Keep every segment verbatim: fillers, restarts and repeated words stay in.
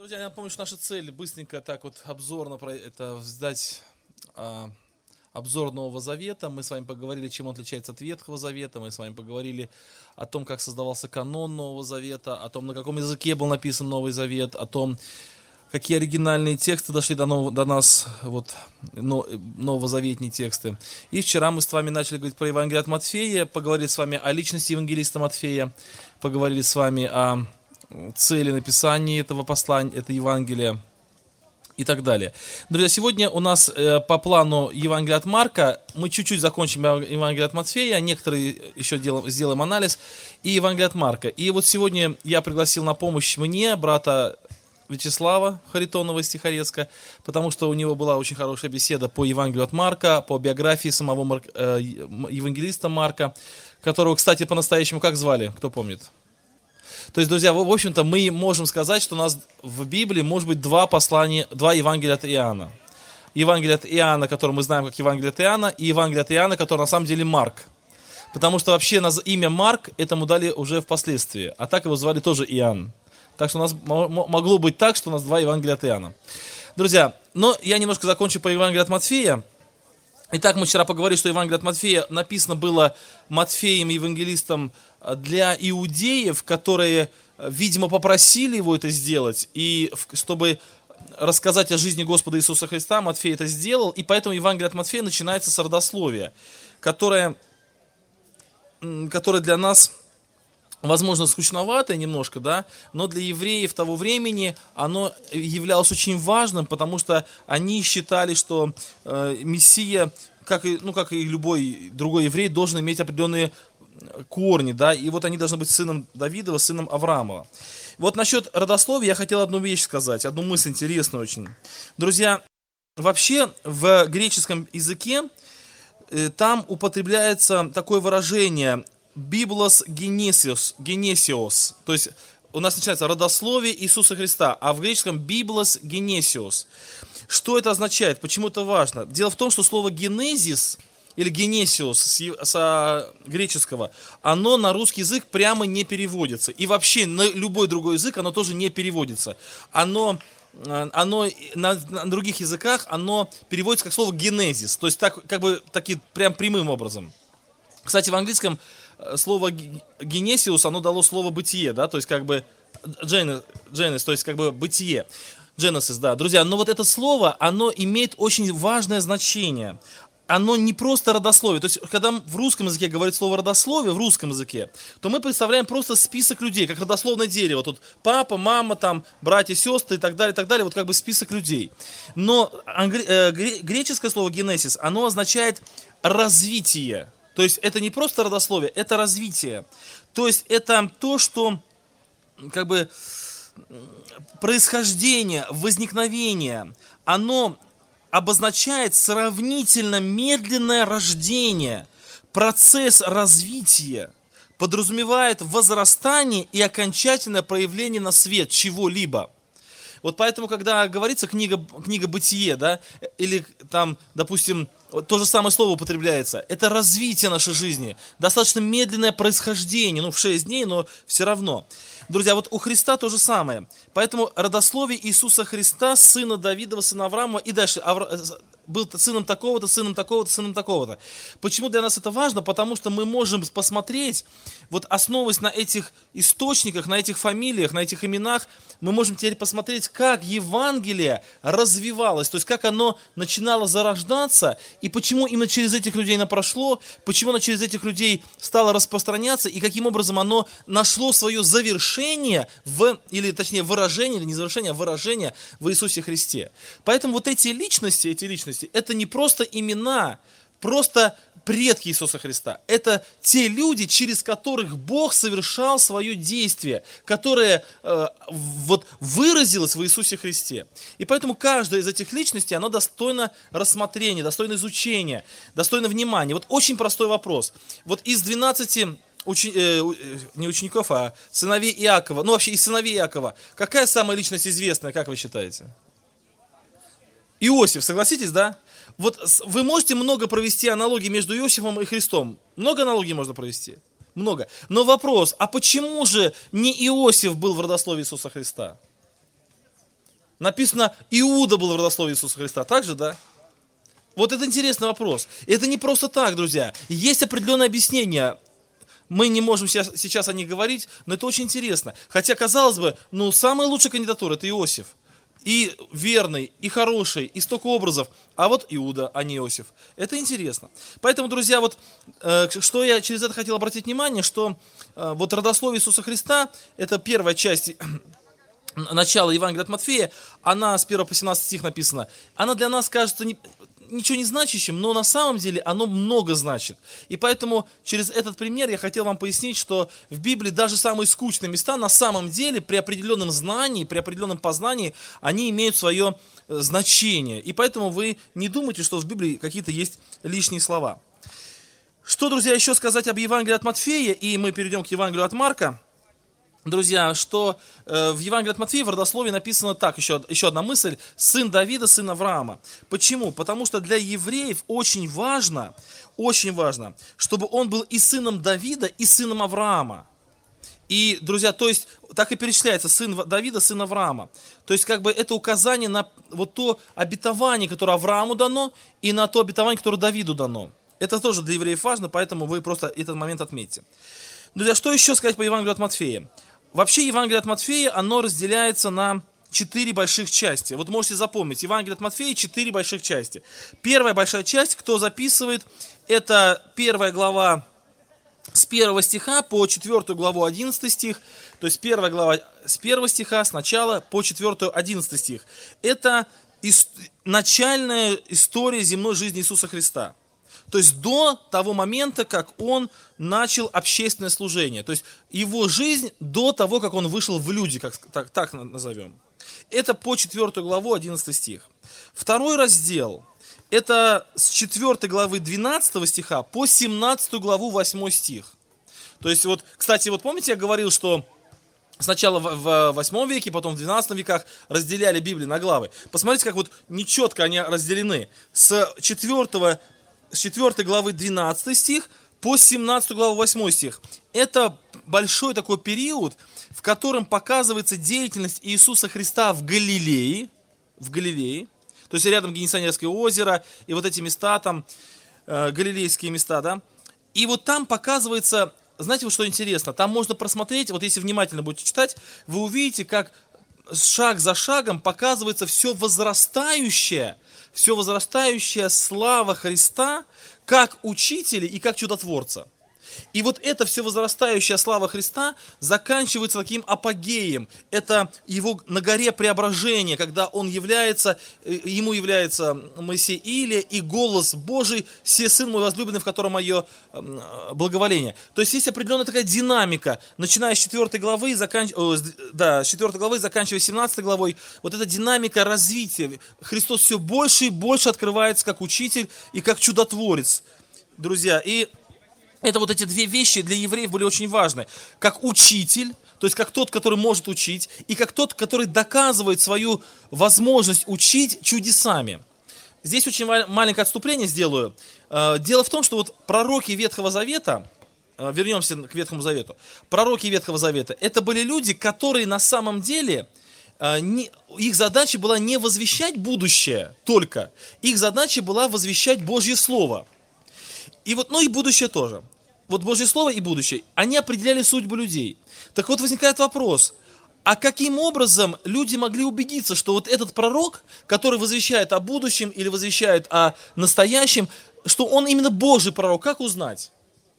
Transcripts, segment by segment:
Друзья, я напомню, что наша цель быстренько так вот обзорно про это сдать а, обзор Нового Завета. Мы с вами поговорили, чем он отличается от Ветхого Завета. Мы с вами поговорили о том, как создавался канон Нового Завета, о том, на каком языке был написан Новый Завет, о том, какие оригинальные тексты дошли до, нов- до нас, вот, но, новозаветные тексты. И вчера мы с вами начали говорить про Евангелие от Матфея, поговорили с вами о личности евангелиста Матфея, поговорили с вами о цели написания этого послания, это Евангелия и так далее. Друзья, сегодня у нас э, по плану Евангелие от Марка, мы чуть-чуть закончим Евангелие от Матфея, некоторые еще делаем, сделаем анализ, и Евангелие от Марка. И вот сегодня я пригласил на помощь мне брата Вячеслава Харитонова из Тихорецка, потому что у него была очень хорошая беседа по Евангелию от Марка, по биографии самого Марк, э, евангелиста Марка, которого, кстати, по-настоящему как звали, кто помнит? То есть, друзья, в общем-то, мы можем сказать, что у нас в Библии может быть два послания, два Евангелия от Иоанна. Евангелие от Иоанна, которое мы знаем как Евангелие от Иоанна, и Евангелие от Иоанна, которое на самом деле Марк. Потому что вообще имя Марк этому дали уже впоследствии, а так его звали тоже Иоанн. Так что у нас могло быть так, что у нас два Евангелия от Иоанна. Друзья, но я немножко закончу по Евангелию от Матфея. Итак, мы вчера поговорили, что Евангелие от Матфея написано было Матфеем, евангелистом, для иудеев, которые, видимо, попросили его это сделать, и чтобы рассказать о жизни Господа Иисуса Христа, Матфей это сделал, и поэтому Евангелие от Матфея начинается с родословия, которое, которое для нас, возможно, скучноватое немножко, да, но для евреев того времени оно являлось очень важным, потому что они считали, что э, Мессия, как и, ну, как и любой другой еврей, должен иметь определенные корни, да, и вот они должны быть сыном Давидова, сыном Авраамова. Вот насчет родословия я хотел одну вещь сказать, одну мысль интересную очень. Друзья, вообще в греческом языке э, там употребляется такое выражение «библос генесиос», генесиос, то есть у нас начинается родословие Иисуса Христа, а в греческом «библос генесиос». Что это означает? Почему это важно? Дело в том, что слово «генезис» или генесиос с, с греческого, оно на русский язык прямо не переводится. И вообще на любой другой язык оно тоже не переводится. Оно, оно на, на других языках оно переводится как слово генезис, то есть так, как бы таки, прям прямым образом. Кстати, в английском слово генесиус, оно дало слово бытие, да, то есть как бы Genesis, то есть как бы бытие. Genesis, да. Друзья, но вот это слово, оно имеет очень важное значение. Оно не просто родословие. То есть, когда в русском языке говорит слово родословие, в русском языке, то мы представляем просто список людей, как родословное дерево. Тут папа, мама, там, братья, сестры и так далее, и так далее. Вот как бы список людей. Но англи- э, греческое слово генесис, оно означает развитие. То есть, это не просто родословие, это развитие. То есть, это то, что, как бы, происхождение, возникновение, оно обозначает сравнительно медленное рождение. Процесс развития подразумевает возрастание и окончательное проявление на свет чего-либо. Вот поэтому, когда говорится книга, книга «Бытие», да, или там, допустим, то же самое слово употребляется, это развитие нашей жизни, достаточно медленное происхождение, ну, в шесть дней, но все равно. Друзья, вот у Христа то же самое. Поэтому родословие Иисуса Христа, сына Давидова, сына Авраама, и дальше Авра... был сыном такого-то, сыном такого-то, сыном такого-то. Почему для нас это важно? Потому что мы можем посмотреть, вот основываясь на этих источниках, на этих фамилиях, на этих именах, мы можем теперь посмотреть, как Евангелие развивалось, то есть как оно начинало зарождаться, и почему именно через этих людей оно прошло, почему оно через этих людей стало распространяться, и каким образом оно нашло свое завершение, в, или точнее выражение, или не завершение, а выражение в Иисусе Христе. Поэтому вот эти личности, эти личности, это не просто имена, просто предки Иисуса Христа. Это те люди, через которых Бог совершал свое действие, которое э, вот выразилось в Иисусе Христе. И поэтому каждая из этих личностей, она достойна рассмотрения, достойна изучения, достойна внимания. Вот очень простой вопрос. Вот из двенадцати учи, э, не учеников, а сыновей Иакова, ну вообще из сыновей Иакова, какая самая личность известная, как вы считаете? Иосиф, согласитесь, да? Вот вы можете много провести аналогий между Иосифом и Христом. Много аналогий можно провести? Много. Но вопрос, а почему же не Иосиф был в родословии Иисуса Христа? Написано, Иуда был в родословии Иисуса Христа. Так же, да? Вот это интересный вопрос. Это не просто так, друзья. Есть определенное объяснение. Мы не можем сейчас, сейчас о них говорить, но это очень интересно. Хотя, казалось бы, ну, самая лучшая кандидатура – это Иосиф. И верный, и хороший, и столько образов. А вот Иуда, а не Иосиф. Это интересно. Поэтому, друзья, вот э, что я через это хотел обратить внимание, что э, вот родословие Иисуса Христа – это первая часть начала Евангелия от Матфея, она с первого по семнадцатый стих написана. Она для нас кажется не, ничего не значащим, но на самом деле оно много значит. И поэтому через этот пример я хотел вам пояснить, что в Библии даже самые скучные места на самом деле при определенном знании, при определенном познании, они имеют свое значение. И поэтому вы не думайте, что в Библии какие-то есть лишние слова. Что, друзья, еще сказать об Евангелии от Матфея, и мы перейдем к Евангелию от Марка. Друзья, что э, в Евангелии от Матфея в родословии написано так, еще, еще одна мысль, сын Давида, сын Авраама. Почему? Потому что для евреев очень важно, очень важно, чтобы он был и сыном Давида, и сыном Авраама. И, друзья, то есть, так и перечисляется, сын Давида, сын Авраама. То есть, как бы это указание на вот то обетование, которое Аврааму дано, и на то обетование, которое Давиду дано. Это тоже для евреев важно, поэтому вы просто этот момент отметьте. Друзья, что еще сказать по Евангелию от Матфея? Вообще Евангелие от Матфея, оно разделяется на четыре больших части. Вот можете запомнить, Евангелие от Матфея четыре больших части. Первая большая часть, кто записывает, это первая глава с первого стиха по четвёртую главу одиннадцатый стих. То есть первая глава с первого стиха с начала по четвёртую одиннадцатый стих. Это ис- начальная история земной жизни Иисуса Христа. То есть до того момента, как он начал общественное служение. То есть его жизнь до того, как он вышел в люди, как, так, так назовем. Это по четвёртую главу одиннадцатый стих. Второй раздел, это с четвёртой главы двенадцатого стиха по семнадцатую главу восьмой стих. То есть вот, кстати, вот помните, я говорил, что сначала в восьмом веке, потом в двенадцатом веках разделяли Библию на главы. Посмотрите, как вот нечетко они разделены. С четвёртого с четвёртой главы двенадцатый стих по семнадцатую главу восьмой стих. Это большой такой период, в котором показывается деятельность Иисуса Христа в Галилее, в Галилее, то есть рядом Генесарецкое озеро и вот эти места там, э, галилейские места, да. И вот там показывается, знаете, вот что интересно, там можно просмотреть, вот если внимательно будете читать, вы увидите, как шаг за шагом показывается все возрастающее, все возрастающая слава Христа как учителя и как чудотворца. И вот эта все возрастающая слава Христа заканчивается таким апогеем. Это его на горе преображения, когда он является, ему является Моисей Илия и голос Божий, «Се сын мой возлюбленный, в котором мое благоволение». То есть есть определенная такая динамика, начиная с четвёртой главы, заканч... да, с четвёртой главы, заканчивая семнадцатой главой. Вот эта динамика развития. Христос все больше и больше открывается как учитель и как чудотворец. Друзья, и это вот эти две вещи для евреев были очень важны. Как учитель, то есть как тот, который может учить, и как тот, который доказывает свою возможность учить чудесами. Здесь очень маленькое отступление сделаю. Дело в том, что вот пророки Ветхого Завета, вернемся к Ветхому Завету, пророки Ветхого Завета, это были люди, которые на самом деле, их задача была не возвещать будущее только, их задача была возвещать Божье Слово. И вот, ну и будущее тоже. Вот Божье Слово и будущее, они определяли судьбу людей. Так вот возникает вопрос, а каким образом люди могли убедиться, что вот этот пророк, который возвещает о будущем или возвещает о настоящем, что он именно Божий пророк, как узнать?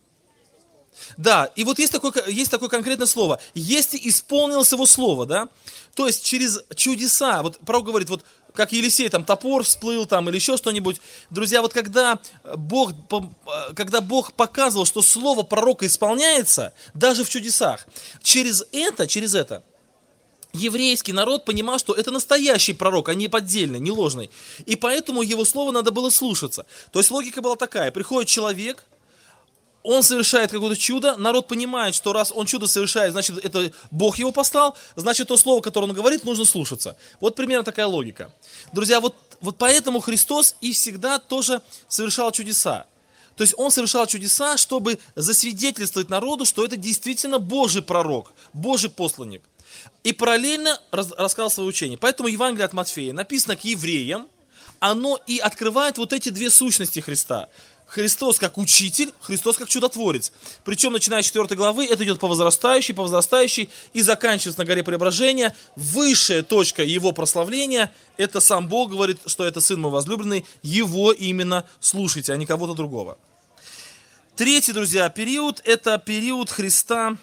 Да, и вот есть такое, есть такое конкретное слово, если исполнилось его слово, да, то есть через чудеса, вот пророк говорит, вот как Елисей, там топор всплыл, там, или еще что-нибудь. Друзья, вот когда Бог, когда Бог показывал, что слово пророка исполняется, даже в чудесах, через это, через это, еврейский народ понимал, что это настоящий пророк, а не поддельный, не ложный. И поэтому его слово надо было слушаться. То есть логика была такая, приходит человек, он совершает какое-то чудо, народ понимает, что раз он чудо совершает, значит, это Бог его послал, значит, то слово, которое он говорит, нужно слушаться. Вот примерно такая логика. Друзья, вот, вот поэтому Христос и всегда тоже совершал чудеса. То есть он совершал чудеса, чтобы засвидетельствовать народу, что это действительно Божий пророк, Божий посланник. И параллельно раз- рассказал свое учение. Поэтому Евангелие от Матфея написано к евреям, оно и открывает вот эти две сущности Христа. Христос как учитель, Христос как чудотворец. Причем, начиная с четвёртой главы, это идет по возрастающей, по возрастающей, и заканчивается на горе Преображения. Высшая точка его прославления, это сам Бог говорит, что это Сын мой возлюбленный, его именно слушайте, а не кого-то другого. Третий, друзья, период, это период Христа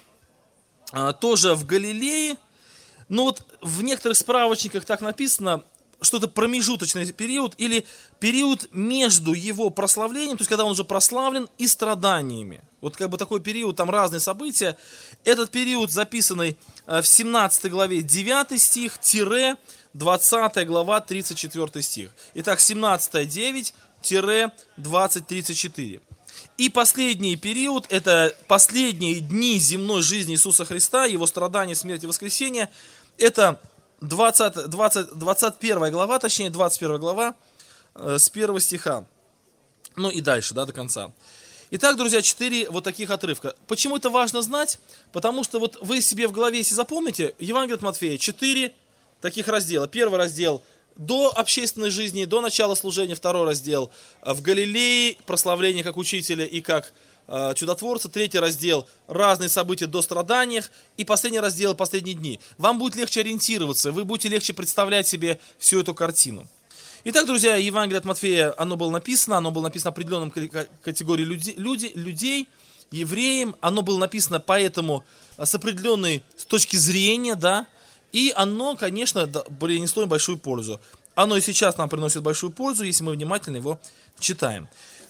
а, тоже в Галилее. Но вот в некоторых справочниках так написано, что это промежуточный период или период между его прославлением, то есть когда он уже прославлен, и страданиями. Вот как бы такой период, там разные события. Этот период записанный в семнадцатой главе девятый стих, тире двадцатая глава тридцать четвёртый стих. Итак, семнадцатая девять, тире двадцать тридцать четыре. И последний период, это последние дни земной жизни Иисуса Христа, его страдания, смерть и воскресение. Это двадцать, двадцать, двадцать первая глава, точнее двадцать первая глава э, с первого стиха. Ну и дальше, да, до конца. Итак, друзья, четыре вот таких отрывка. Почему это важно знать? Потому что вот вы себе в голове, если запомните, Евангелие от Матфея, четыре таких раздела. Первый раздел до общественной жизни, до начала служения. Второй раздел в Галилее, прославление как учителя и как э, чудотворца. Третий раздел разные события до страданиях. И последний раздел последние дни. Вам будет легче ориентироваться, вы будете легче представлять себе всю эту картину. Итак, друзья, Евангелие от Матфея, оно было написано, оно было написано определенным категорией людей, люди, людей, евреям, оно было написано поэтому с определенной с точки зрения, да, и оно, конечно, принесло им большую пользу. Оно и сейчас нам приносит большую пользу, если мы внимательно его читаем.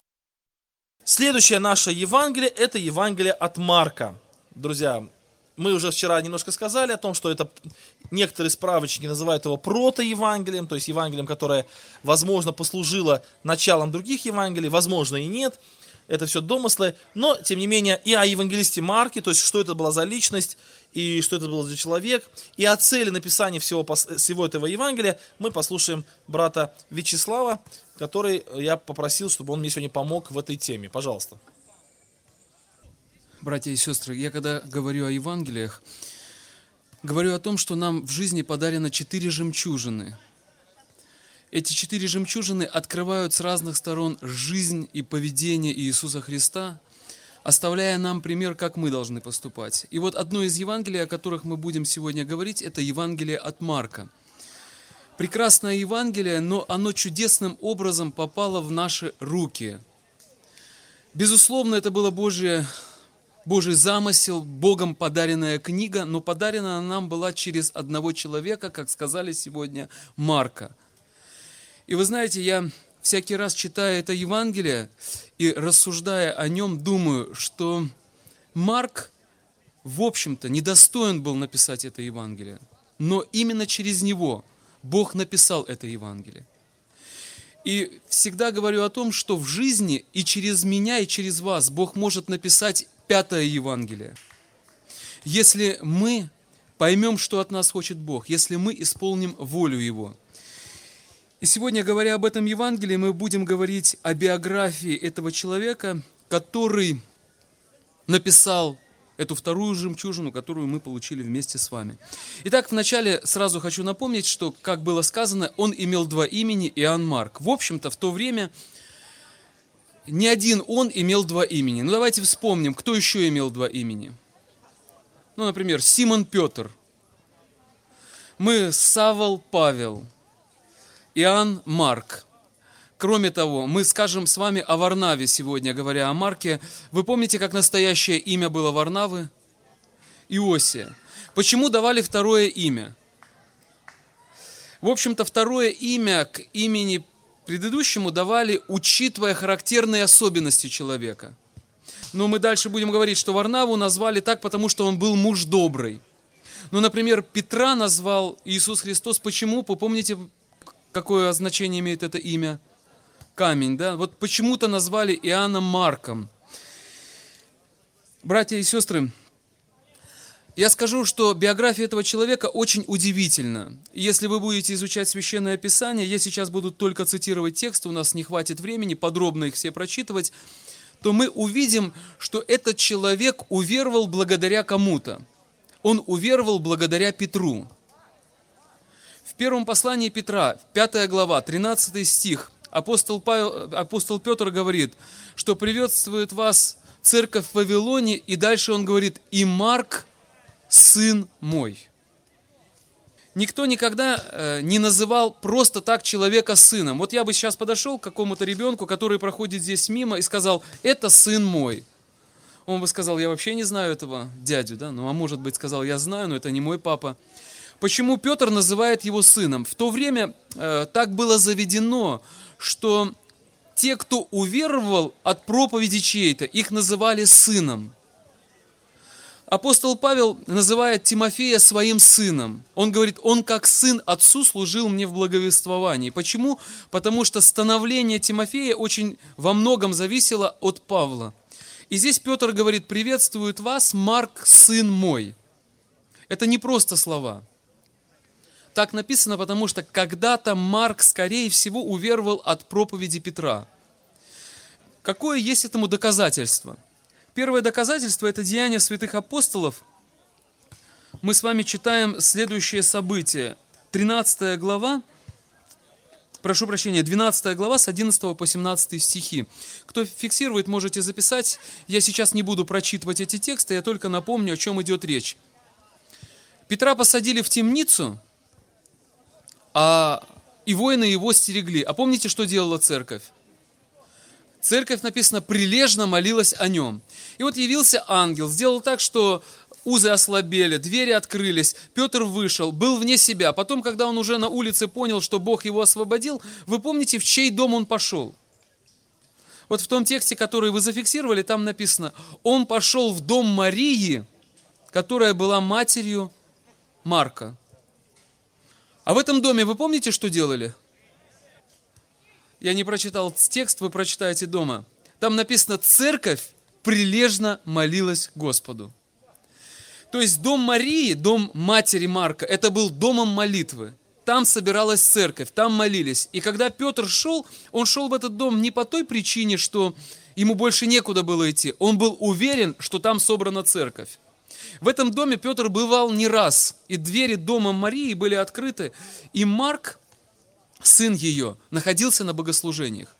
Следующее наше Евангелие, это Евангелие от Марка. Друзья, мы уже вчера немножко сказали о том, что это некоторые справочники называют его протоевангелием, то есть Евангелием, которое, возможно, послужило началом других Евангелий, возможно и нет. Это все домыслы, но, тем не менее, и о евангелисте Марке, то есть, что это была за личность, и что это был за человек, и о цели написания всего, всего этого Евангелия мы послушаем брата Вячеслава, который я попросил, чтобы он мне сегодня помог в этой теме. Пожалуйста. Братья и сестры, я когда говорю о Евангелиях, говорю о том, что нам в жизни подарено четыре жемчужины. Эти четыре жемчужины открывают с разных сторон жизнь и поведение Иисуса Христа, оставляя нам пример, как мы должны поступать. И вот одно из Евангелий, о которых мы будем сегодня говорить, это Евангелие от Марка. Прекрасное Евангелие, но оно чудесным образом попало в наши руки. Безусловно, это было Божье Божий замысел, Богом подаренная книга, но подарена она нам была через одного человека, как сказали сегодня, Марка. И вы знаете, я всякий раз, читая это Евангелие и рассуждая о нем, думаю, что Марк, в общем-то, недостоин был написать это Евангелие, но именно через него Бог написал это Евангелие. И всегда говорю о том, что в жизни и через меня, и через вас Бог может написать пятое Евангелие. Если мы поймем, что от нас хочет Бог, если мы исполним волю Его. И сегодня, говоря об этом Евангелии, мы будем говорить о биографии этого человека, который написал эту вторую жемчужину, которую мы получили вместе с вами. Итак, вначале сразу хочу напомнить, что, как было сказано, он имел два имени, Иоанн Марк. В общем-то, в то время не один он имел два имени. Ну, давайте вспомним, кто еще имел два имени. Ну, например, Симон Петр. Мы Савол Павел. Иоанн Марк. Кроме того, мы скажем с вами о Варнаве сегодня, говоря о Марке. Вы помните, как настоящее имя было Варнавы? Иосия. Почему давали второе имя? В общем-то, второе имя к имени предыдущему давали, учитывая характерные особенности человека. Но мы дальше будем говорить, что Варнаву назвали так, потому что он был муж добрый. Ну, например, Петра назвал Иисус Христос. Почему? Вы помните, какое значение имеет это имя? Камень, да? Вот почему-то назвали Иоанном Марком. Братья и сестры, я скажу, что биография этого человека очень удивительна. Если вы будете изучать Священное Писание, я сейчас буду только цитировать тексты, у нас не хватит времени подробно их все прочитывать, то мы увидим, что этот человек уверовал благодаря кому-то. Он уверовал благодаря Петру. В первом послании Петра, пятая глава, тринадцатый стих, апостол, Павел, апостол Петр говорит, что приветствует вас церковь в Вавилоне, и дальше он говорит, и Марк, сын мой. Никто никогда э, не называл просто так человека сыном. Вот я бы сейчас подошел к какому-то ребенку, который проходит здесь мимо, и сказал, это сын мой. Он бы сказал, я вообще не знаю этого дядю, да? Ну, а может быть, сказал, я знаю, но это не мой папа. Почему Петр называет его сыном? В то время э, так было заведено, что те, кто уверовал от проповеди чьей-то, их называли сыном. Апостол Павел называет Тимофея своим сыном. Он говорит, он как сын отцу служил мне в благовествовании. Почему? Потому что становление Тимофея очень во многом зависело от Павла. И здесь Петр говорит, приветствует вас Марк, сын мой. Это не просто слова. Так написано, потому что когда-то Марк, скорее всего, уверовал от проповеди Петра. Какое есть этому доказательство? Первое доказательство – это Деяния святых апостолов. Мы с вами читаем следующее событие. тринадцатая глава, прошу прощения, двенадцатая глава с одиннадцатого по семнадцатый стихи. Кто фиксирует, можете записать. Я сейчас не буду прочитывать эти тексты, я только напомню, о чем идет речь. Петра посадили в темницу, а и воины его стерегли. А помните, что делала церковь? Церковь, написано, прилежно молилась о нем. И вот явился ангел, сделал так, что узы ослабели, двери открылись, Петр вышел, был вне себя. Потом, когда он уже на улице понял, что Бог его освободил, вы помните, в чей дом он пошел? Вот в том тексте, который вы зафиксировали, там написано, он пошел в дом Марии, которая была матерью Марка. А в этом доме вы помните, что делали? Я не прочитал текст, вы прочитаете дома. Там написано, церковь прилежно молилась Господу. То есть дом Марии, дом матери Марка, это был домом молитвы. Там собиралась церковь, там молились. И когда Петр шел, он шел в этот дом не по той причине, что ему больше некуда было идти. Он был уверен, что там собрана церковь. В этом доме Петр бывал не раз, и двери дома Марии были открыты, и Марк, сын ее, находился на богослужениях.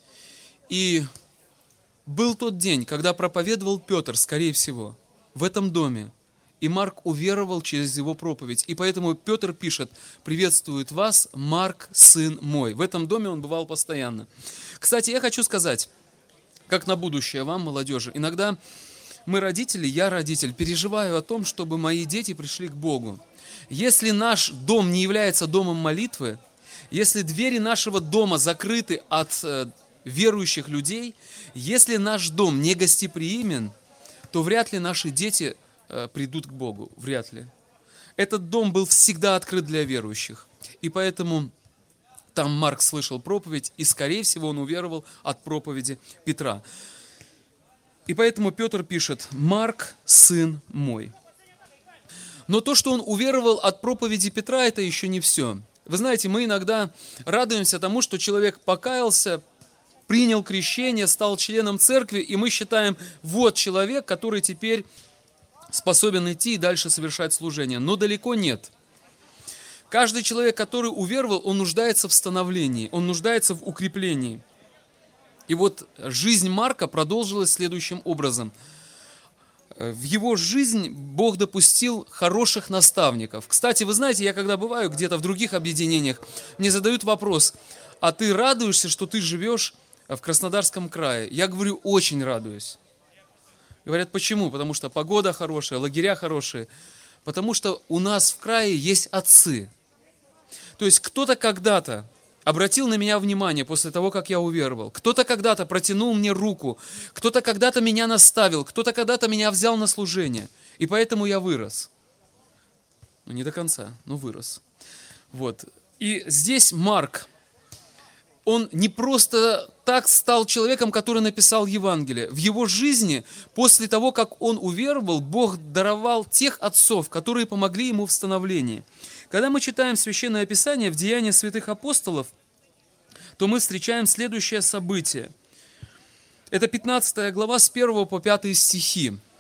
И был тот день, когда проповедовал Петр, скорее всего, в этом доме. И Марк уверовал через его проповедь. И поэтому Петр пишет, приветствует вас, Марк, сын мой. В этом доме он бывал постоянно. Кстати, я хочу сказать, как на будущее вам, молодежи, иногда мы, родители, я родитель, переживаю о том, чтобы мои дети пришли к Богу. Если наш дом не является домом молитвы, если двери нашего дома закрыты от э, верующих людей, если наш дом не гостеприимен, то вряд ли наши дети э, придут к Богу, вряд ли. Этот дом был всегда открыт для верующих, и поэтому там Марк слышал проповедь, и, скорее всего, он уверовал от проповеди Петра. И поэтому Петр пишет, Марк, сын мой. Но то, что он уверовал от проповеди Петра, это еще не все. Вы знаете, мы иногда радуемся тому, что человек покаялся, принял крещение, стал членом церкви, и мы считаем, вот человек, который теперь способен идти и дальше совершать служение. Но далеко нет. Каждый человек, который уверовал, он нуждается в становлении, он нуждается в укреплении. И вот жизнь Марка продолжилась следующим образом. В его жизнь Бог допустил хороших наставников. Кстати, вы знаете, я когда бываю где-то в других объединениях, мне задают вопрос, а ты радуешься, что ты живешь в Краснодарском крае? Я говорю, очень радуюсь. Говорят, почему? Потому что погода хорошая, лагеря хорошие. Потому что у нас в крае есть отцы. То есть кто-то когда-то обратил на меня внимание после того, как я уверовал. Кто-то когда-то протянул мне руку, кто-то когда-то меня наставил, кто-то когда-то меня взял на служение. И поэтому я вырос. Ну, не до конца, но вырос. Вот. И здесь Марк, он не просто так стал человеком, который написал Евангелие. В его жизни, после того, как он уверовал, Бог даровал тех отцов, которые помогли ему в становлении. Когда мы читаем Священное Писание в Деяниях святых апостолов, то мы встречаем следующее событие. Это пятнадцатая глава с первого по пятый стихи.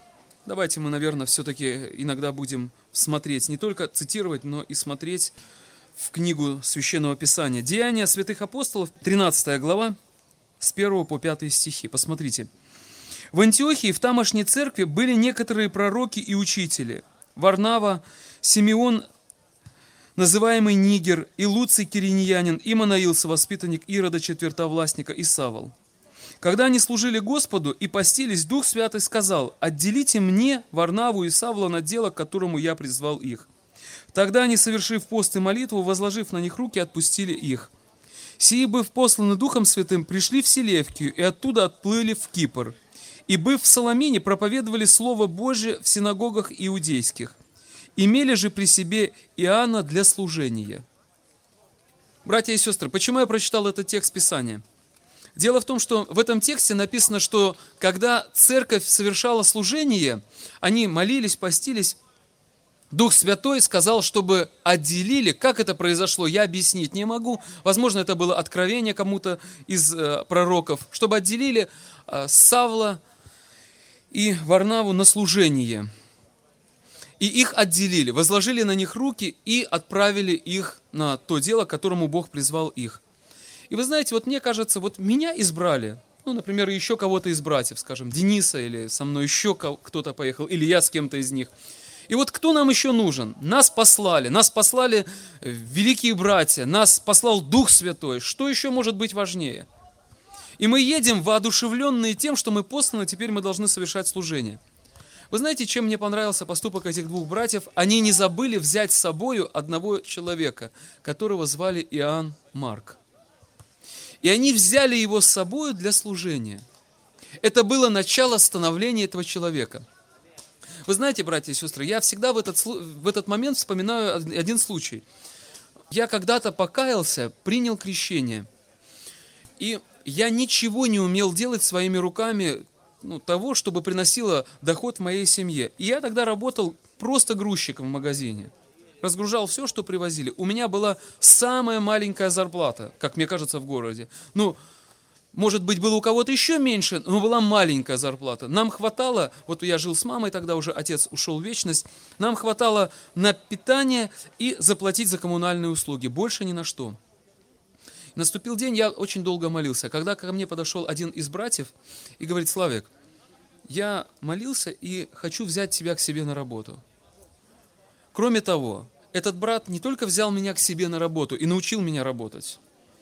Давайте мы, наверное, все-таки иногда будем смотреть, не только цитировать, но и смотреть в книгу Священного Писания. Деяния святых апостолов, тринадцатая глава, с первого по пятый стихи. Посмотрите. В Антиохии, в тамошней церкви, были некоторые пророки и учители. Варнава, Симеон, называемый Нигер, и Луций Кириньянин, и Манаил, совоспитанник Ирода четвертовластника, и Савол. Когда они служили Господу и постились, Дух Святый сказал: «Отделите мне Варнаву и Савла на дело, к которому я призвал их». Тогда они, совершив пост и молитву, возложив на них руки, отпустили их. Сии, быв посланы Духом Святым, пришли в Селевкию и оттуда отплыли в Кипр. И, быв в Саламине, проповедовали Слово Божие в синагогах иудейских. Имели же при себе Иоанна для служения. Братья и сестры, почему я прочитал этот текст Писания? Дело в том, что в этом тексте написано, что когда церковь совершала служение, они молились, постились, Дух Святой сказал, чтобы отделили. Как это произошло, я объяснить не могу. Возможно, это было откровение кому-то из э, пророков, чтобы отделили э, Савла и Варнаву на служение. И их отделили, возложили на них руки и отправили их на то дело, к которому Бог призвал их. И вы знаете, вот мне кажется, вот меня избрали, ну, например, еще кого-то из братьев, скажем, Дениса, или со мной еще кто-то поехал, или я с кем-то из них. И вот кто нам еще нужен? Нас послали, нас послали великие братья, нас послал Дух Святой. Что еще может быть важнее? И мы едем воодушевленные тем, что мы посланы, теперь мы должны совершать служение. Вы знаете, чем мне понравился поступок этих двух братьев? Они не забыли взять с собою одного человека, которого звали Иоанн Марк. И они взяли его с собой для служения. Это было начало становления этого человека. Вы знаете, братья и сестры, я всегда в этот, в этот момент вспоминаю один случай. Я когда-то покаялся, принял крещение. И я ничего не умел делать своими руками, ну, того, чтобы приносило доход в моей семье. И я тогда работал просто грузчиком в магазине. Разгружал все, что привозили. У меня была самая маленькая зарплата, как мне кажется, в городе. Ну, может быть, было у кого-то еще меньше, но была маленькая зарплата. Нам хватало, вот я жил с мамой, тогда уже отец ушел в вечность, нам хватало на питание и заплатить за коммунальные услуги. Больше ни на что. Наступил день, я очень долго молился. Когда ко мне подошел один из братьев и говорит: «Славик, я молился и хочу взять тебя к себе на работу». Кроме того, этот брат не только взял меня к себе на работу и научил меня работать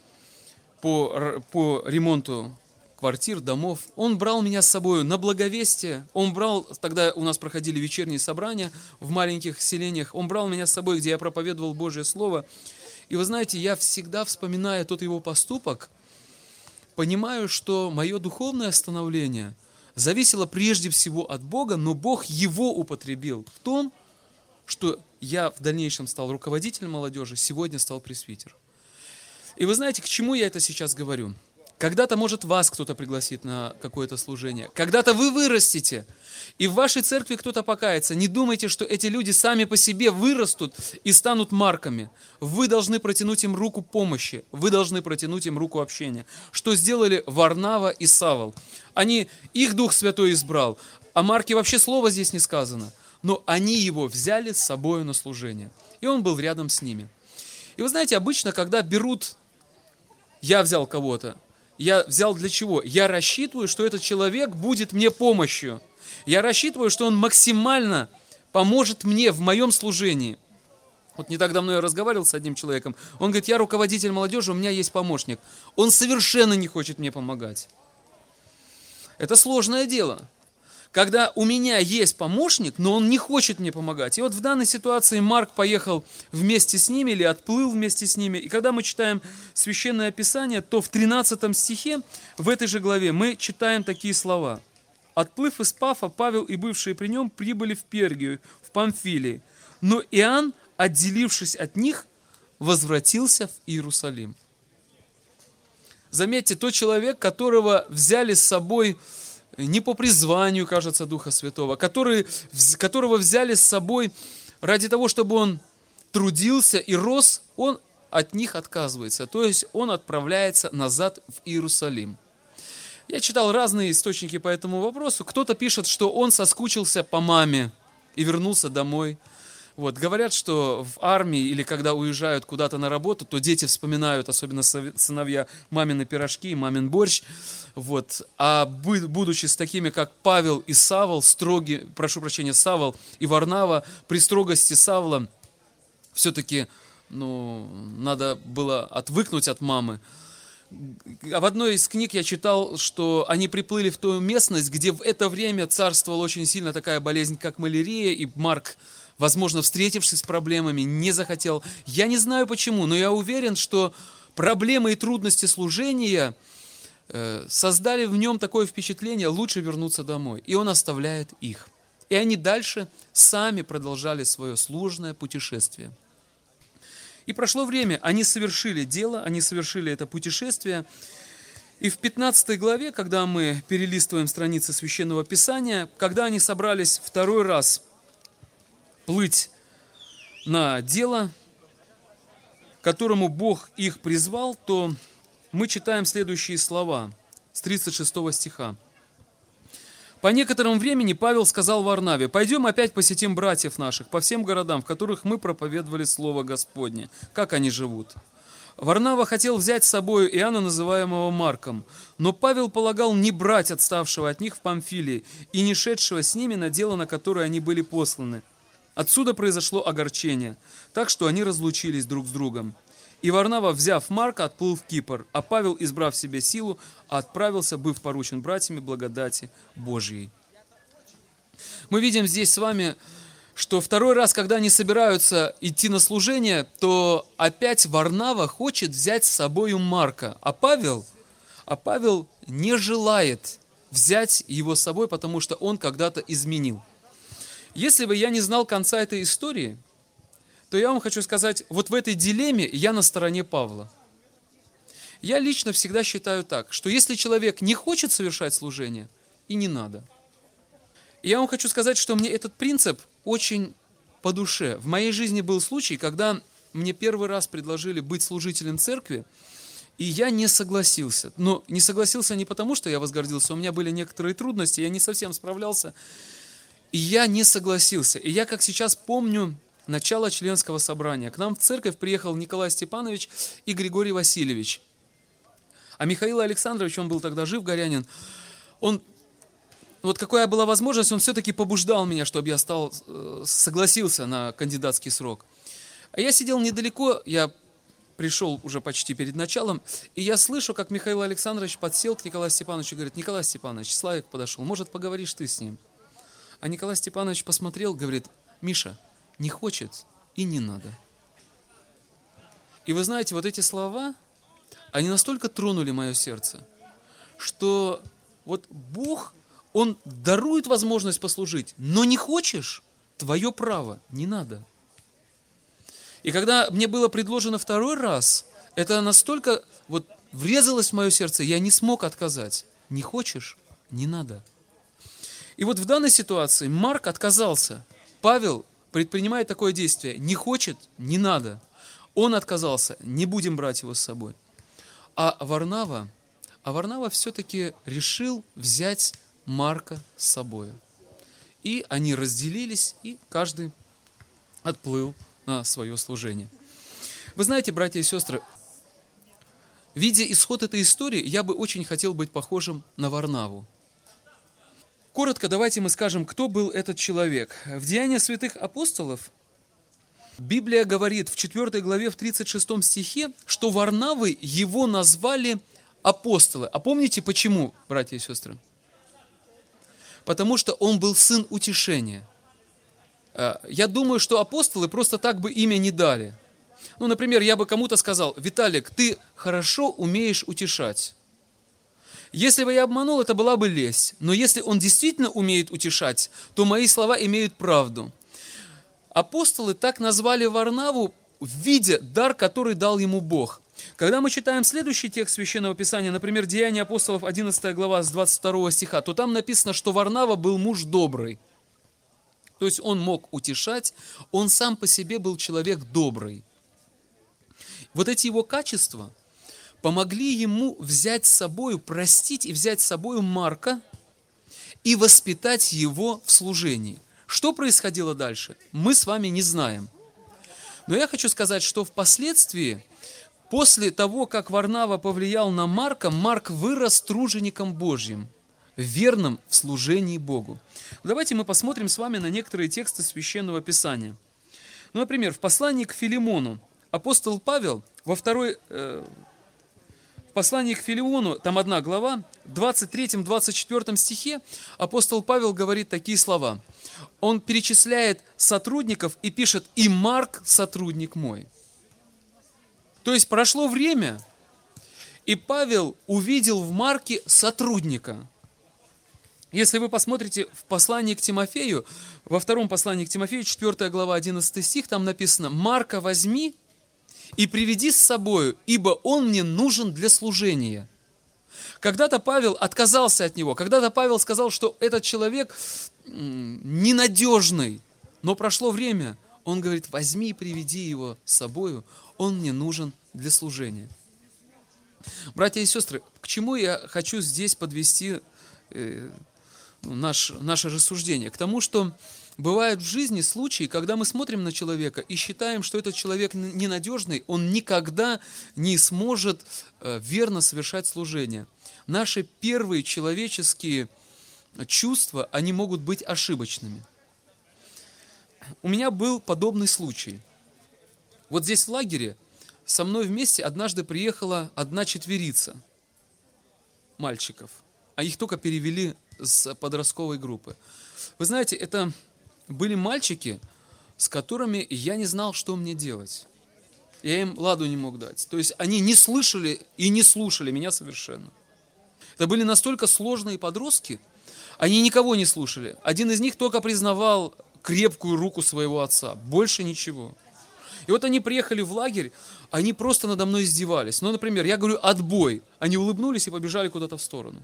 по, по ремонту квартир, домов, он брал меня с собой на благовестие, он брал, тогда у нас проходили вечерние собрания в маленьких селениях, он брал меня с собой, где я проповедовал Божье Слово. И вы знаете, я всегда, вспоминая тот его поступок, понимаю, что мое духовное становление зависело прежде всего от Бога, но Бог его употребил в том, что я в дальнейшем стал руководителем молодежи, сегодня стал пресвитер. И вы знаете, к чему я это сейчас говорю? Когда-то, может, вас кто-то пригласит на какое-то служение. Когда-то вы вырастете, и в вашей церкви кто-то покается. Не думайте, что эти люди сами по себе вырастут и станут марками. Вы должны протянуть им руку помощи. Вы должны протянуть им руку общения. Что сделали Варнава и Савол? Они, их Дух Святой избрал. О Марке вообще слова здесь не сказано. Но они его взяли с собой на служение. И он был рядом с ними. И вы знаете, обычно, когда берут, я взял кого-то, я взял для чего? Я рассчитываю, что этот человек будет мне помощью. Я рассчитываю, что он максимально поможет мне в моем служении. Вот не так давно я разговаривал с одним человеком. Он говорит: я руководитель молодежи, у меня есть помощник. Он совершенно не хочет мне помогать. Это сложное дело. Когда у меня есть помощник, но он не хочет мне помогать. И вот в данной ситуации Марк поехал вместе с ними или отплыл вместе с ними. И когда мы читаем Священное Писание, то в тринадцатом стихе в этой же главе мы читаем такие слова. «Отплыв из Пафа, Павел и бывшие при нем прибыли в Пергию, в Памфилии. Но Иоанн, отделившись от них, возвратился в Иерусалим». Заметьте, тот человек, которого взяли с собой не по призванию, кажется, Духа Святого, который, которого взяли с собой ради того, чтобы он трудился и рос, он от них отказывается. То есть он отправляется назад в Иерусалим. Я читал разные источники по этому вопросу. Кто-то пишет, что он соскучился по маме и вернулся домой. Вот. Говорят, что в армии или когда уезжают куда-то на работу, то дети вспоминают, особенно сове- сыновья, мамины пирожки, мамин борщ. Вот. А бы- будучи с такими, как Павел и Савол, строги, прошу прощения, Савол и Варнава, при строгости Савла все-таки ну, надо было отвыкнуть от мамы. В одной из книг я читал, что они приплыли в ту местность, где в это время царствовала очень сильно такая болезнь, как малярия, и Марк, возможно, встретившись с проблемами, не захотел. Я не знаю почему, но я уверен, что проблемы и трудности служения э, создали в нем такое впечатление, лучше вернуться домой. И он оставляет их. И они дальше сами продолжали свое сложное путешествие. И прошло время, они совершили дело, они совершили это путешествие. И в пятнадцатой главе, когда мы перелистываем страницы Священного Писания, когда они собрались второй раз плыть на дело, к которому Бог их призвал, то мы читаем следующие слова с тридцать шестого стиха. «По некоторому времени Павел сказал Варнаве: пойдем опять посетим братьев наших по всем городам, в которых мы проповедовали Слово Господне, как они живут». Варнава хотел взять с собой Иоанна, называемого Марком, но Павел полагал не брать отставшего от них в Памфилии и не шедшего с ними на дело, на которое они были посланы. Отсюда произошло огорчение, так что они разлучились друг с другом. И Варнава, взяв Марка, отплыл в Кипр, а Павел, избрав себе силу, отправился, быв поручен братьями благодати Божьей. Мы видим здесь с вами, что второй раз, когда они собираются идти на служение, то опять Варнава хочет взять с собою Марка, а Павел, а Павел не желает взять его с собой, потому что он когда-то изменил. Если бы я не знал конца этой истории, то я вам хочу сказать, вот в этой дилемме я на стороне Павла. Я лично всегда считаю так, что если человек не хочет совершать служение, и не надо. И я вам хочу сказать, что мне этот принцип очень по душе. В моей жизни был случай, когда мне первый раз предложили быть служителем церкви, и я не согласился. Но не согласился не потому, что я возгордился, у меня были некоторые трудности, я не совсем справлялся, и я не согласился. И я, как сейчас помню, начало членского собрания. К нам в церковь приехал Николай Степанович и Григорий Васильевич. А Михаил Александрович, он был тогда жив, горянин, он, вот какая была возможность, он все-таки побуждал меня, чтобы я стал, согласился на кандидатский срок. А я сидел недалеко, я пришел уже почти перед началом, и я слышу, как Михаил Александрович подсел к Николаю Степановичу и говорит: Николай Степанович, Славик подошел, может, поговоришь ты с ним? А Николай Степанович посмотрел, говорит: Миша, не хочет и не надо. И вы знаете, вот эти слова, они настолько тронули мое сердце, что вот Бог, Он дарует возможность послужить, но не хочешь, твое право, не надо. И когда мне было предложено второй раз, это настолько вот врезалось в мое сердце, я не смог отказать. Не хочешь, не надо. И вот в данной ситуации Марк отказался. Павел предпринимает такое действие. Не хочет, не надо. Он отказался, не будем брать его с собой. А Варнава, а Варнава все-таки решил взять Марка с собой. И они разделились, и каждый отплыл на свое служение. Вы знаете, братья и сестры, видя исход этой истории, я бы очень хотел быть похожим на Варнаву. Коротко давайте мы скажем, кто был этот человек. В Деяниях святых апостолов Библия говорит в четвёртой главе, в тридцать шестом стихе, что Варнавой его назвали апостолы. А помните почему, братья и сестры? Потому что он был сын утешения. Я думаю, что апостолы просто так бы имя не дали. Ну, например, я бы кому-то сказал: Виталик, ты хорошо умеешь утешать. Если бы я обманул, это была бы лесть. Но если он действительно умеет утешать, то мои слова имеют правду. Апостолы так назвали Варнаву, видя дар, который дал ему Бог. Когда мы читаем следующий текст Священного Писания, например, Деяния апостолов, одиннадцатая глава, с двадцать второго стиха, то там написано, что Варнава был муж добрый. То есть он мог утешать, он сам по себе был человек добрый. Вот эти его качества помогли ему взять с собою, простить и взять с собою Марка и воспитать его в служении. Что происходило дальше, мы с вами не знаем. Но я хочу сказать, что впоследствии, после того, как Варнава повлиял на Марка, Марк вырос тружеником Божьим, верным в служении Богу. Давайте мы посмотрим с вами на некоторые тексты Священного Писания. Ну, например, в послании к Филимону апостол Павел во второй, э, в послании к Филимону, там одна глава, в двадцать третьем двадцать четвёртом стихе апостол Павел говорит такие слова. Он перечисляет сотрудников и пишет: «И Марк сотрудник мой». То есть прошло время, и Павел увидел в Марке сотрудника. Если вы посмотрите в послании к Тимофею, во втором послании к Тимофею, четвёртая глава, одиннадцатый стих, там написано: «Марка возьми и приведи с собою, ибо он мне нужен для служения». Когда-то Павел отказался от него, когда-то Павел сказал, что этот человек ненадежный, но прошло время, он говорит: возьми и приведи его с собою, он мне нужен для служения. Братья и сестры, к чему я хочу здесь подвести э, наш, наше рассуждение? К тому, что бывают в жизни случаи, когда мы смотрим на человека и считаем, что этот человек ненадежный, он никогда не сможет э, верно совершать служение. Наши первые человеческие чувства, они могут быть ошибочными. У меня был подобный случай. Вот здесь в лагере со мной вместе однажды приехала одна четверица мальчиков, а их только перевели с подростковой группы. Вы знаете, это были мальчики, с которыми я не знал, что мне делать. Я им ладу не мог дать. То есть они не слышали и не слушали меня совершенно. Это были настолько сложные подростки, они никого не слушали. Один из них только признавал крепкую руку своего отца, больше ничего. И вот они приехали в лагерь, они просто надо мной издевались. Ну, например, я говорю: отбой. Они улыбнулись и побежали куда-то в сторону.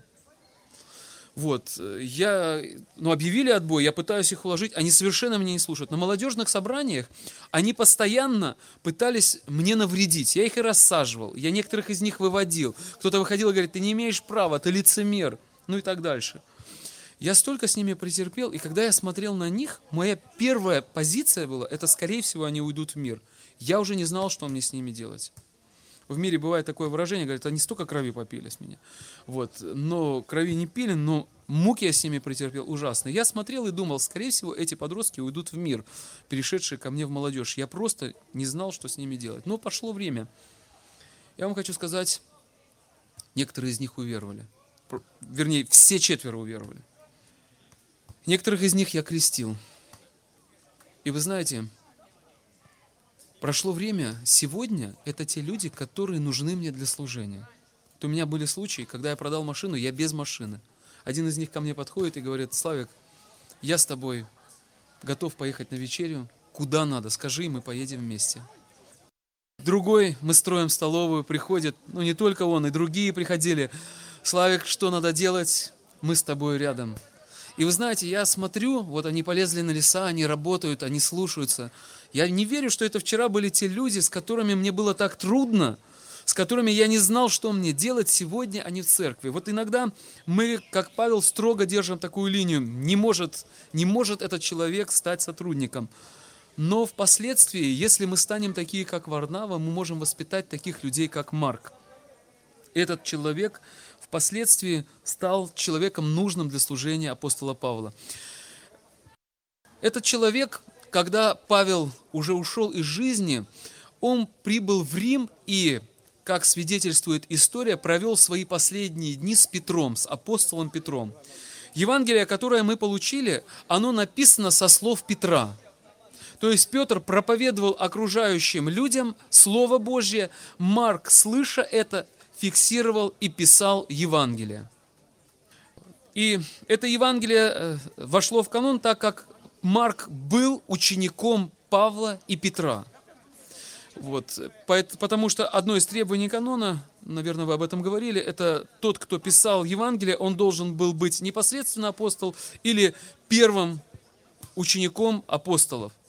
Вот, я, ну, объявили отбой, я пытаюсь их уложить, они совершенно меня не слушают. На молодежных собраниях они постоянно пытались мне навредить. Я их и рассаживал, я некоторых из них выводил. Кто-то выходил и говорит: ты не имеешь права, ты лицемер, ну и так дальше. Я столько с ними претерпел, и когда я смотрел на них, моя первая позиция была: это, скорее всего, они уйдут в мир. Я уже не знал, что мне с ними делать. В мире бывает такое выражение, говорят: они столько крови попили с меня. Вот. Но крови не пили, но муки я с ними претерпел ужасные. Я смотрел и думал: скорее всего, эти подростки уйдут в мир, перешедшие ко мне в молодежь. Я просто не знал, что с ними делать. Но пошло время. Я вам хочу сказать, некоторые из них уверовали. Вернее, все четверо уверовали. Некоторых из них я крестил. И вы знаете, прошло время, сегодня это те люди, которые нужны мне для служения. Вот у меня были случаи, когда я продал машину, я без машины. Один из них ко мне подходит и говорит: Славик, я с тобой готов поехать на вечерю, куда надо, скажи, и мы поедем вместе. Другой, мы строим столовую, приходит, ну не только он, и другие приходили: Славик, что надо делать, мы с тобой рядом. И вы знаете, я смотрю, вот они полезли на леса, они работают, они слушаются. Я не верю, что это вчера были те люди, с которыми мне было так трудно, с которыми я не знал, что мне делать. Сегодня они в церкви. Вот иногда мы, как Павел, строго держим такую линию. Не может, не может этот человек стать сотрудником. Но впоследствии, если мы станем такие, как Варнава, мы можем воспитать таких людей, как Марк. Этот человек впоследствии стал человеком, нужным для служения апостола Павла. Этот человек, когда Павел уже ушел из жизни, он прибыл в Рим и, как свидетельствует история, провел свои последние дни с Петром, с апостолом Петром. Евангелие, которое мы получили, оно написано со слов Петра. То есть Петр проповедовал окружающим людям Слово Божье, Марк, слыша это, фиксировал и писал Евангелие. И это Евангелие вошло в канон, так как Марк был учеником Павла и Петра. Вот. Потому что одно из требований канона, наверное, вы об этом говорили, это тот, кто писал Евангелие, он должен был быть непосредственно апостол или первым учеником апостолов.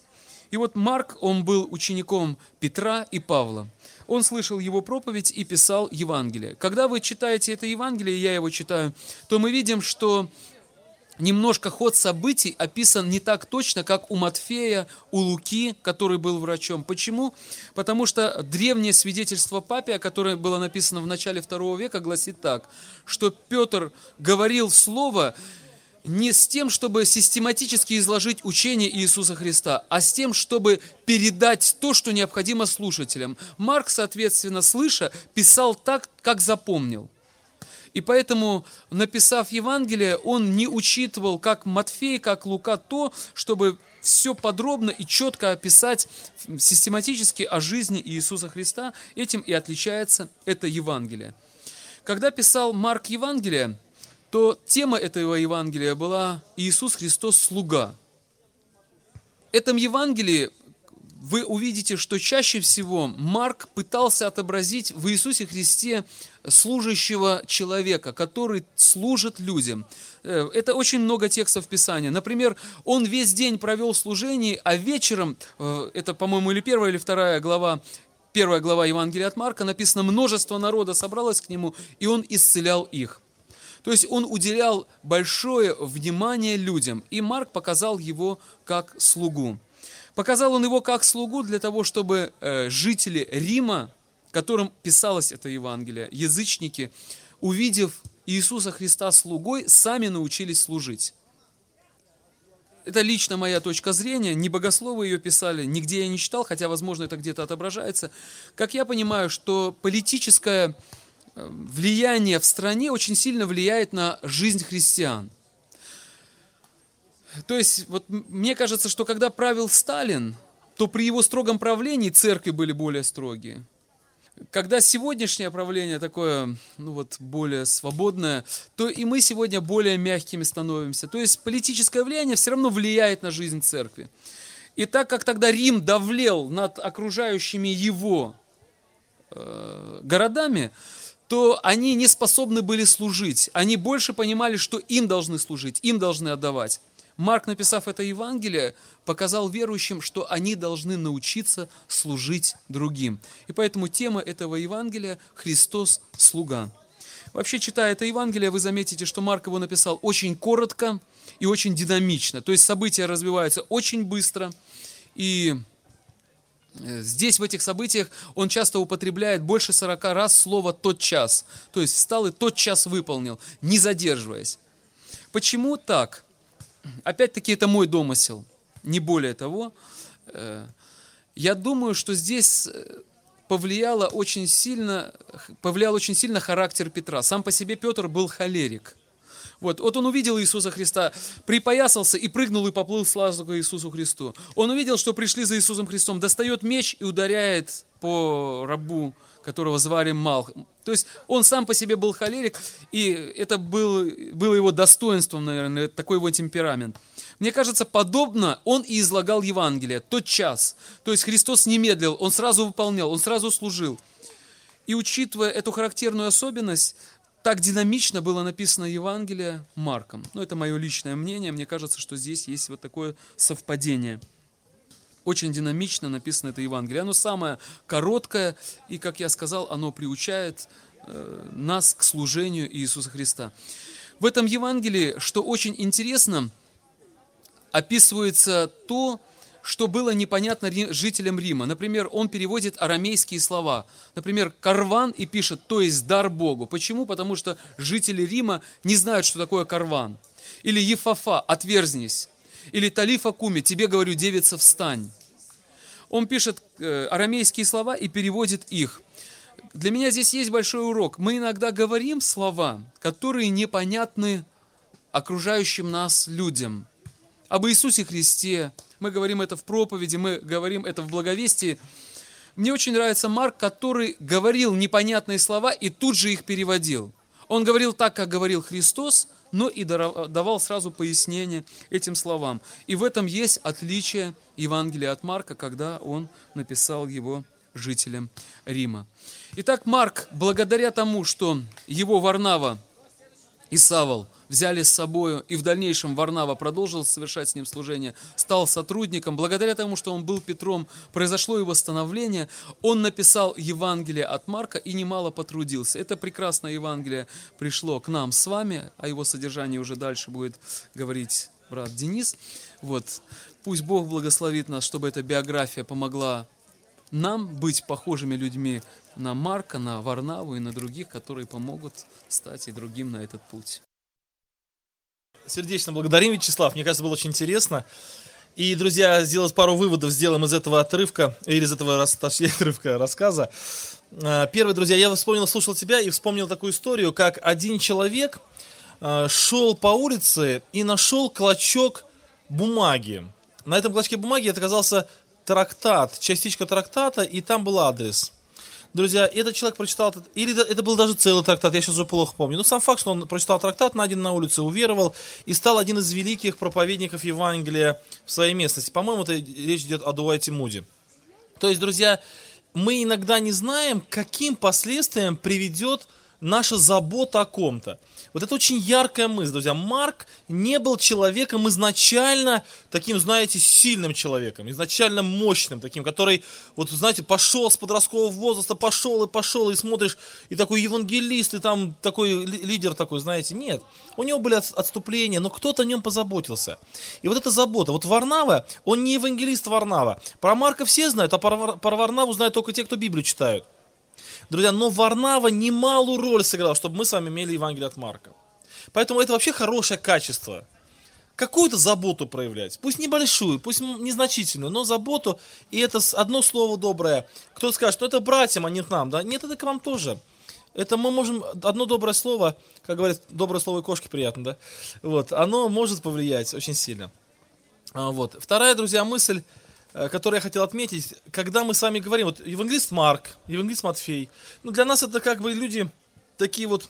И вот Марк, он был учеником Петра и Павла. Он слышал его проповедь и писал Евангелие. Когда вы читаете это Евангелие, я его читаю, то мы видим, что немножко ход событий описан не так точно, как у Матфея, у Луки, который был врачом. Почему? Потому что древнее свидетельство Папия, которое было написано в начале второго века, гласит так, что Петр говорил слово не с тем, чтобы систематически изложить учение Иисуса Христа, а с тем, чтобы передать то, что необходимо слушателям. Марк, соответственно, слыша, писал так, как запомнил. И поэтому, написав Евангелие, он не учитывал, как Матфей, как Лука, то, чтобы все подробно и четко описать систематически о жизни Иисуса Христа. Этим и отличается это Евангелие. Когда писал Марк Евангелие, то тема этого Евангелия была «Иисус Христос – слуга». В этом Евангелии вы увидите, что чаще всего Марк пытался отобразить в Иисусе Христе служащего человека, который служит людям. Это очень много текстов Писания. Например, он весь день провел в служении, а вечером, это, по-моему, или первая, или вторая глава, первая глава Евангелия от Марка, написано, множество народа собралось к нему, и он исцелял их. То есть он уделял большое внимание людям, и Марк показал его как слугу. Показал он его как слугу для того, чтобы э, жители Рима, которым писалось это Евангелие, язычники, увидев Иисуса Христа слугой, сами научились служить. Это лично моя точка зрения, не богословы ее писали, нигде я не читал, хотя, возможно, это где-то отображается. Как я понимаю, что политическое влияние в стране очень сильно влияет на жизнь христиан. То есть, вот мне кажется, что когда правил Сталин, то при его строгом правлении церкви были более строгие. Когда сегодняшнее правление такое, ну вот, более свободное, то и мы сегодня более мягкими становимся. То есть политическое влияние все равно влияет на жизнь церкви. И так как тогда Рим давлел над окружающими его э, городами, то они не способны были служить. Они больше понимали, что им должны служить, им должны отдавать. Марк, написав это Евангелие, показал верующим, что они должны научиться служить другим. И поэтому тема этого Евангелия – Христос – слуга. Вообще, читая это Евангелие, вы заметите, что Марк его написал очень коротко и очень динамично. То есть события развиваются очень быстро. И здесь, в этих событиях, он часто употребляет больше сорока раз слово «тотчас». То есть встал и тотчас выполнил, не задерживаясь. Почему так? Опять-таки, это мой домысел, не более того. Я думаю, что здесь повлияло очень сильно, повлиял очень сильно характер Петра. Сам по себе Петр был холерик. Вот, вот он увидел Иисуса Христа, припоясался и прыгнул и поплыл сразу к Иисусу Христу. Он увидел, что пришли за Иисусом Христом, достает меч и ударяет по рабу, которого звали Малх. То есть он сам по себе был холерик, и это был, было его достоинством, наверное, такой его темперамент. Мне кажется, подобно он и излагал Евангелие, тот час. То есть Христос не медлил, он сразу выполнял, он сразу служил. И учитывая эту характерную особенность, так динамично было написано Евангелие Марком. Ну, это мое личное мнение, мне кажется, что здесь есть вот такое совпадение. Очень динамично написано это Евангелие. Оно самое короткое, и, как я сказал, оно приучает э, нас к служению Иисуса Христа. В этом Евангелии, что очень интересно, описывается то, что было непонятно жителям Рима. Например, он переводит арамейские слова. Например, «карван» и пишет, то есть «дар Богу». Почему? Потому что жители Рима не знают, что такое карван. Или «ефафа» – «отверзнись». Или «талифа куми» – «тебе, говорю, девица, встань». Он пишет э, арамейские слова и переводит их. Для меня здесь есть большой урок. Мы иногда говорим слова, которые непонятны окружающим нас людям. Об Иисусе Христе. Мы говорим это в проповеди, мы говорим это в благовестии. Мне очень нравится Марк, который говорил непонятные слова и тут же их переводил. Он говорил так, как говорил Христос, но и давал сразу пояснение этим словам. И в этом есть отличие Евангелия от Марка, когда он написал его жителям Рима. Итак, Марк, благодаря тому, что его Варнава и Савл взяли с собой, и в дальнейшем Варнава продолжил совершать с ним служение, стал сотрудником. Благодаря тому, что он был Петром, произошло его становление. Он написал Евангелие от Марка и немало потрудился. Это прекрасное Евангелие пришло к нам с вами, о его содержании уже дальше будет говорить брат Денис. Вот. Пусть Бог благословит нас, чтобы эта биография помогла нам быть похожими людьми на Марка, на Варнаву и на других, которые помогут стать и другим на этот путь. Сердечно благодарим, Вячеслав. Мне кажется, было очень интересно. И, друзья, сделать пару выводов сделаем из этого отрывка, или из этого рас- точнее, отрывка рассказа. А, Первый, друзья, я вспомнил, слушал тебя и вспомнил такую историю, как один человек а, шел по улице и нашел клочок бумаги. На этом клочке бумаги это оказался трактат, частичка трактата, и там был адрес. Друзья, этот человек прочитал, этот- или это это был даже целый трактат, я сейчас уже плохо помню. Но сам факт, что он прочитал трактат, найден на улице, уверовал и стал один из великих проповедников Евангелия в своей местности. По-моему, это речь идет о Дуайте Муди. То есть, друзья, мы иногда не знаем, к каким последствиям приведет наша забота о ком-то. Вот это очень яркая мысль, друзья. Марк не был человеком изначально таким, знаете, сильным человеком, изначально мощным, таким, который, вот, знаете, пошел с подросткового возраста, пошел и пошел, и смотришь, и такой евангелист, и там такой ли- лидер такой, знаете. Нет, у него были от- отступления, но кто-то о нем позаботился. И вот эта забота. Вот Варнава, он не евангелист Варнава. Про Марка все знают, а про Вар- про Варнаву знают только те, кто Библию читают. Друзья, но Варнава немалую роль сыграл, чтобы мы с вами имели Евангелие от Марка. Поэтому это вообще хорошее качество. Какую-то заботу проявлять. Пусть небольшую, пусть м- незначительную, но заботу. И это с- одно слово доброе. Кто скажет, ну это братьям, а не к нам. Да? Нет, это к вам тоже. Это мы можем, одно доброе слово, как говорят, доброе слово и кошке приятно, да? Вот, оно может повлиять очень сильно. А, Вот. Вторая, друзья, мысль, э, которую я хотел отметить, когда мы с вами говорим, вот евангелист Марк, евангелист Матфей, ну для нас это как бы люди такие вот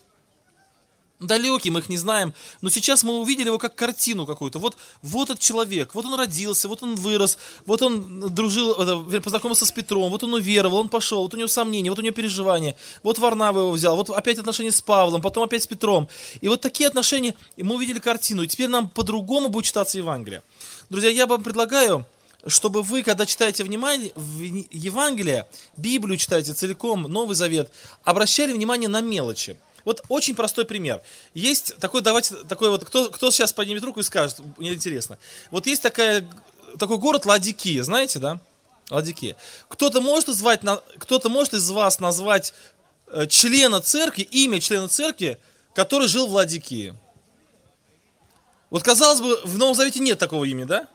далекие, мы их не знаем, но сейчас мы увидели его как картину какую-то. Вот, вот этот человек, вот он родился, вот он вырос, вот он дружил, это, познакомился с Петром, вот он уверовал, он пошел, вот у него сомнения, вот у него переживания, вот Варнава его взял, вот опять отношения с Павлом, потом опять с Петром. И вот такие отношения, и мы увидели картину, и теперь нам по-другому будет читаться Евангелие. Друзья, я вам предлагаю, чтобы вы, когда читаете внимание, в Евангелие, Библию читаете целиком, Новый Завет, обращали внимание на мелочи. Вот очень простой пример. Есть такой, давайте, такой вот, кто, кто сейчас поднимет руку и скажет, мне интересно. Вот есть такая, такой город Ладикия, знаете, да? Ладикия. Кто-то может назвать, на- кто-то может из вас назвать э, члена церкви, имя члена церкви, который жил в Ладикии? Вот казалось бы, в Новом Завете нет такого имени, да?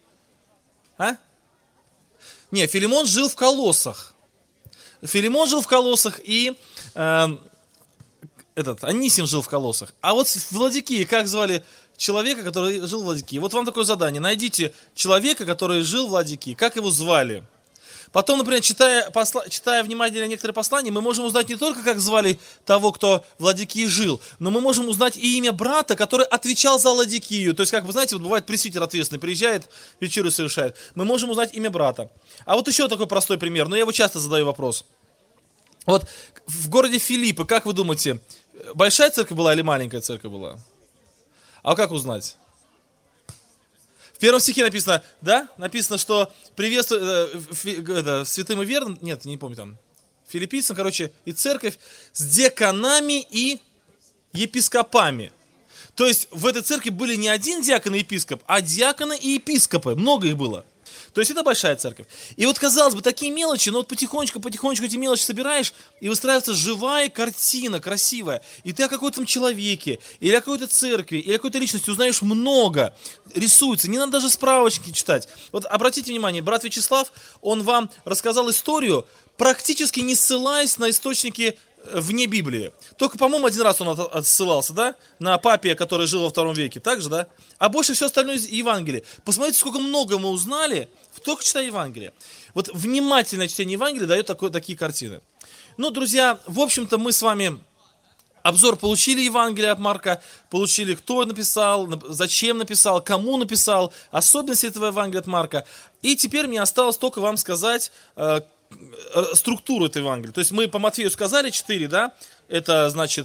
А? Не, Филимон жил в Колоссах. Филимон жил в Колоссах, и э, этот, Анисим жил в Колоссах. А вот в Ладикии, как звали человека, который жил в Ладикии? Вот вам такое задание. Найдите человека, который жил в Ладикии. Как его звали? Потом, например, читая, посла- читая внимательно некоторые послания, мы можем узнать не только, как звали того, кто в Ладикии жил, но мы можем узнать и имя брата, который отвечал за Ладикию. То есть, как вы знаете, вот бывает пресвитер ответственный, приезжает, вечерю совершает. Мы можем узнать имя брата. А вот еще такой простой пример, но я его часто задаю вопрос. Вот в городе Филиппы, как вы думаете, большая церковь была или маленькая церковь была? А как узнать? В первом стихе написано, да, написано, что приветствую э, фи- это, святым и верным, нет, не помню там, филиппийцам, короче, и церковь с деканами и епископами. То есть в этой церкви были не один диакон и епископ, а диаконы и епископы, много их было. То есть это большая церковь. И вот, казалось бы, такие мелочи, но вот потихонечку, потихонечку эти мелочи собираешь, и выстраивается живая картина, красивая. И ты о каком-то там человеке, или о какой-то церкви, или о какой-то личности узнаешь много. Рисуется, не надо даже справочники читать. Вот обратите внимание, брат Вячеслав, он вам рассказал историю, практически не ссылаясь на источники э, вне Библии. Только, по-моему, один раз он от- отсылался, да, на Папия, который жил во втором веке, так же, да? А больше все остальное из Евангелия. Посмотрите, сколько много мы узнали, только читая Евангелие. Вот внимательное чтение Евангелия дает такой, такие картины. Ну, друзья, в общем-то, мы с вами обзор получили Евангелие от Марка, получили, кто написал, нап- зачем написал, кому написал, особенности этого Евангелия от Марка. И теперь мне осталось только вам сказать э, э, структуру этого Евангелия. То есть мы по Матфею сказали четыре, да? Это, значит,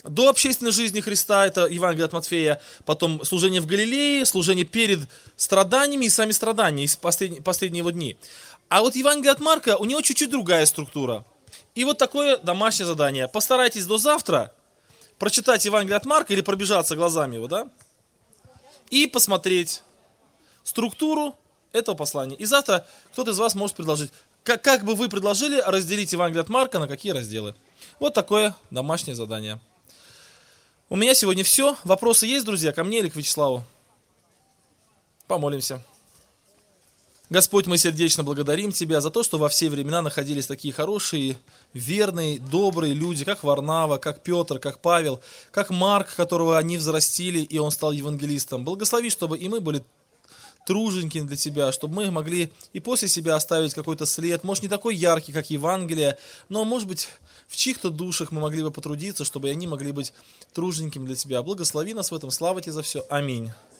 до общественной жизни Христа, это Евангелие от Матфея, потом служение в Галилее, служение перед страданиями и сами страдания, из последние, последние его дни. А вот Евангелие от Марка, у него чуть-чуть другая структура. И вот такое домашнее задание. Постарайтесь до завтра прочитать Евангелие от Марка или пробежаться глазами его, да? И посмотреть структуру этого послания. И завтра кто-то из вас может предложить, как, как бы вы предложили разделить Евангелие от Марка на какие разделы. Вот такое домашнее задание. У меня сегодня все. Вопросы есть, друзья, ко мне или к Вячеславу? Помолимся. Господь, мы сердечно благодарим Тебя за то, что во все времена находились такие хорошие, верные, добрые люди, как Варнава, как Петр, как Павел, как Марк, которого они взрастили, и он стал евангелистом. Благослови, чтобы и мы были труженькими для Тебя, чтобы мы могли и после себя оставить какой-то след, может, не такой яркий, как Евангелие, но, может быть, в чьих-то душах мы могли бы потрудиться, чтобы и они могли быть труженькими для Тебя. Благослови нас в этом, слава Тебе за все. Аминь.